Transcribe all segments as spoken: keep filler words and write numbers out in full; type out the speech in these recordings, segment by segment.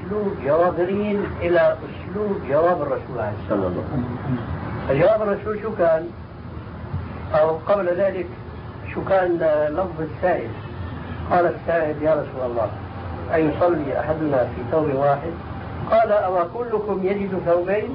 أسلوب جواب رين إلى أسلوب جواب الرسول عليه الصلاة والسلام. فجواب الرسول شو كان؟ أو قبل ذلك شو كان لفظ السائل؟ قال السائل يا رسول الله أيصلي أحدنا في ثوب واحد؟ قال أو كلكم يجد ثوبين؟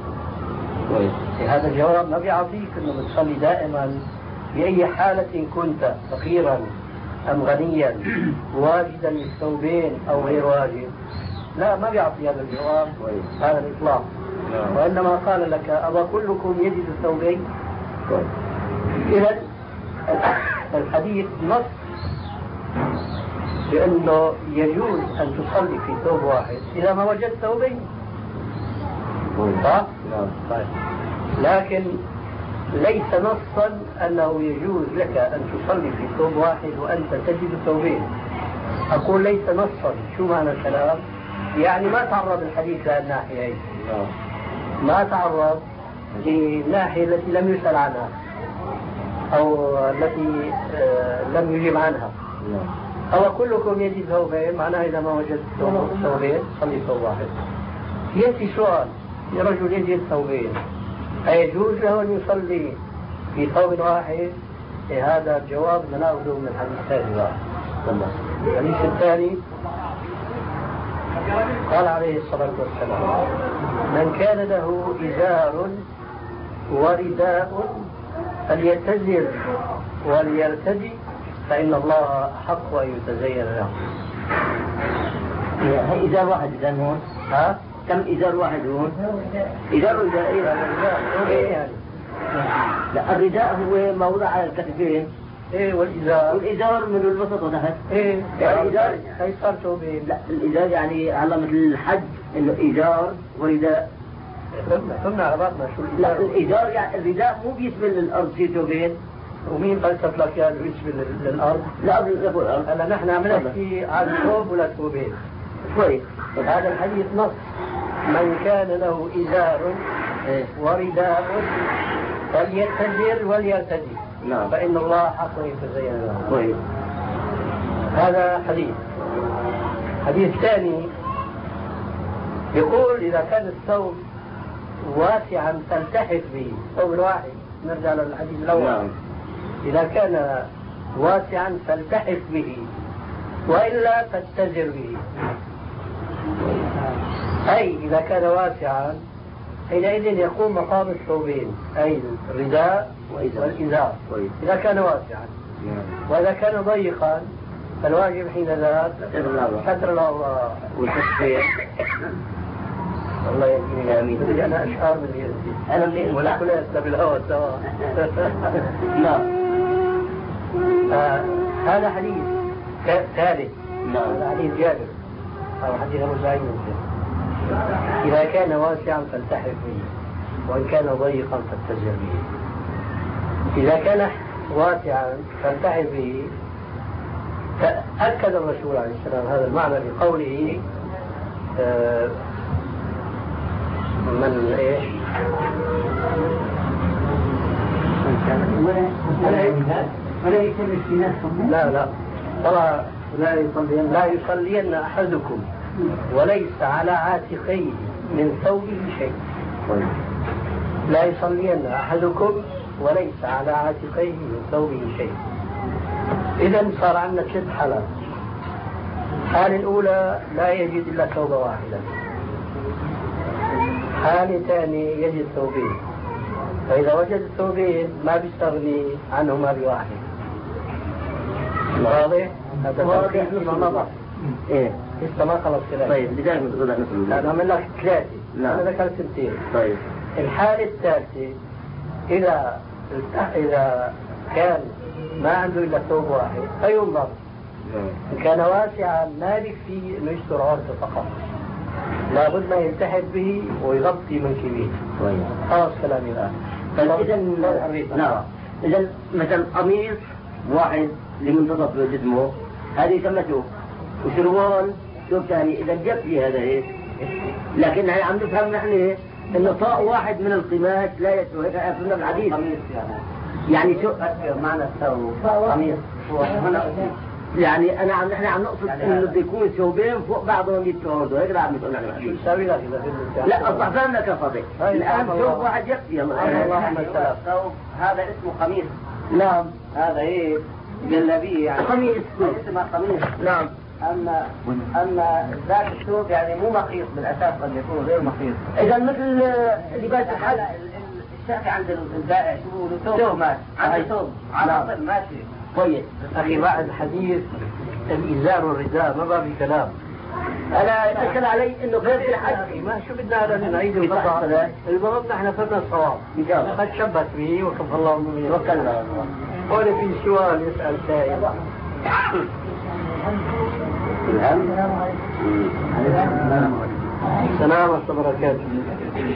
هذا الجواب ما بيعطيك أنه بتصلي دائما بأي حالة كنت، فقيرا أم غنيا، واجدا للثوبين أو غير واجد. لا، ما بيعطي هذا الجواب هذا الإطلاق، وإنما قال لك أو كلكم يجد ثوبين. إذا الحديث نص بأنه يجوز أن تصلي في ثوب واحد إذا ما وجدت ثوبين، صح؟ طيب. لكن ليس نصا أنه يجوز لك أن تصلي في ثوب واحد وأنت تجد ثوبين. أقول ليس نصا، شو معنى الكلام؟ يعني ما تعرض الحديث للناحية، ما تعرض للناحية التي لم يسأل عنها أو التي لم يجيب عنها. أو كلكم يجد ثوبين معناه إذا ما وجدت ثوبين صلي ثوب واحد. يأتي سؤال، رجل يجد ثوبين أيجوز له أن يصلي في ثوب واحد؟ هذا الجواب نأخذه من الحديث الثاني. الحديث الثاني قال عليه الصلاة والسلام من كان له إزار ورداء فليتزر وليرتدي فإن الله أحق أن يتزين له. هي إزار واحد إذا هون؟ ها؟ كم إزار واحد هون؟ إزار رداء إيه يعني؟ لا، الرداء هو موضع على الكتفين. ايه، والإزار والإزار من الوسط وتحت. ايه يعني الإزار هي صار ثوبين. لا، الإزار يعني على مثل الحج إنه إزار ورداء. فهمنا فهمنا على بعضنا شو الإزار. لا، الإزار يعني الرداء مو بيشمل الأرض في ثوبين. ومين فلسف لك يعني يشمل للأرض؟ لا، بيشمل الأرض. هلا نحن عم نحكي عن ثوب ولا ثوبين. كويس. هذا الحديث نص من كان له إزار ورداء فليتزر وليرتدي. نعم. فإن الله حق يتزين له. كويس. هذا حديث. حديث ثاني يقول إذا كان الثوب واسعا تلتحف به، ثوب واحد، نرجع للحديث الأول. نعم. إذا كان واسعا فالتحف به وإلا فاتزر به. أي إذا كان واسعا حينئذ يقوم مقام الثوبين، أي الرداء والإزار إذا كان واسعا. وإذا كان ضيقا فالواجب حين ذاك ستر الله والتشفيع. الله يهديني آمين. أنا أشعر من يهدي أنا من ولا كل يسلم بالهوى سوا. نعم. آه هذا حديث ثالث. نعم. هذا حديث جابر أو حديث أبو سعيد. إذا كان واسعا فالتحف به وإن كان ضيقا فاتزر به. إذا كان واسعا فالتحف به فأكد الرسول عليه السلام هذا المعنى بقوله آه من ايش؟ ولا يكمل في نفسه. لا لا ترى لا يصلين لا يصلين أحدكم وليس على عاتقيه من ثوبه شيء. لا يصلين أحدكم وليس على عاتقيه من ثوبه شيء. إذن صار عندنا ست حالات. الحالة الأولى لا يجد إلا ثوب واحدا. حالة ثانية يجد ثوبين، فإذا وجد ثوبين ما بيستغني عنهما بواحد. واضح؟ هذا واضح لسه ما ضاع. إيه لسه ما خلص كلام. طيب بداية من غدا نقول. أنا عمل لك ثلاثة. نعم. أنا ذكرت اثنتين. طيب. الحالة الثالثة إذا إذا كان ما عنده إلا ثوب واحد فينظر. إن كان واسعا ما يكفي إنه يستر عورته فقط. لابد ما يلتحق به ويغطي منكبيه. خلاص كلامي الآن. فإذا نعم. إذا مثلا قميص واحد لمنتصف جسمه هذه يسمى وشروال ثوب ثاني. إذا جاب في هذا إيه؟ لكن هي عم نفهم نحن إنه طاء واحد من القماش لا يسوى. هيك أفهمنا بالحديث. قميص يعني. يعني شو معنى الثوب قميص. يعني انا عم نحن عم نقصد يعني انه بده يكون ثوبين فوق بعضهم يتعرضوا، هيك عم نقول انا. شو نساوي لك اذا بدك؟ لا الضعفان لك يا فضيل. الان ثوب واحد يكفي. اللهم ثوب هذا اسمه قميص. نعم. هذا ايه جلابيه يعني قميص اسمه قميص. نعم. اما اما ذاك الثوب يعني مو مقيس بالاساس، قد يكون غير مقيس. اذا مثل لباس الحج الشافعي عند البائع شو بيقولوا ثوب ماشي، عنده ثوب على طول ماشي كويس. اخي بعد الحديث الازار والرداء ما بقى في كلام. انا اشكل علي انه غير في الحج. ما شو بدنا هذا نعيد القطع. المهم نحن صرنا الصواب ان شاء الله. قد شبت به وكفى الله المؤمنين. وكلنا. قول في سؤال يسال سائل. السلام عليكم. السلام ورحمه الله وبركاته.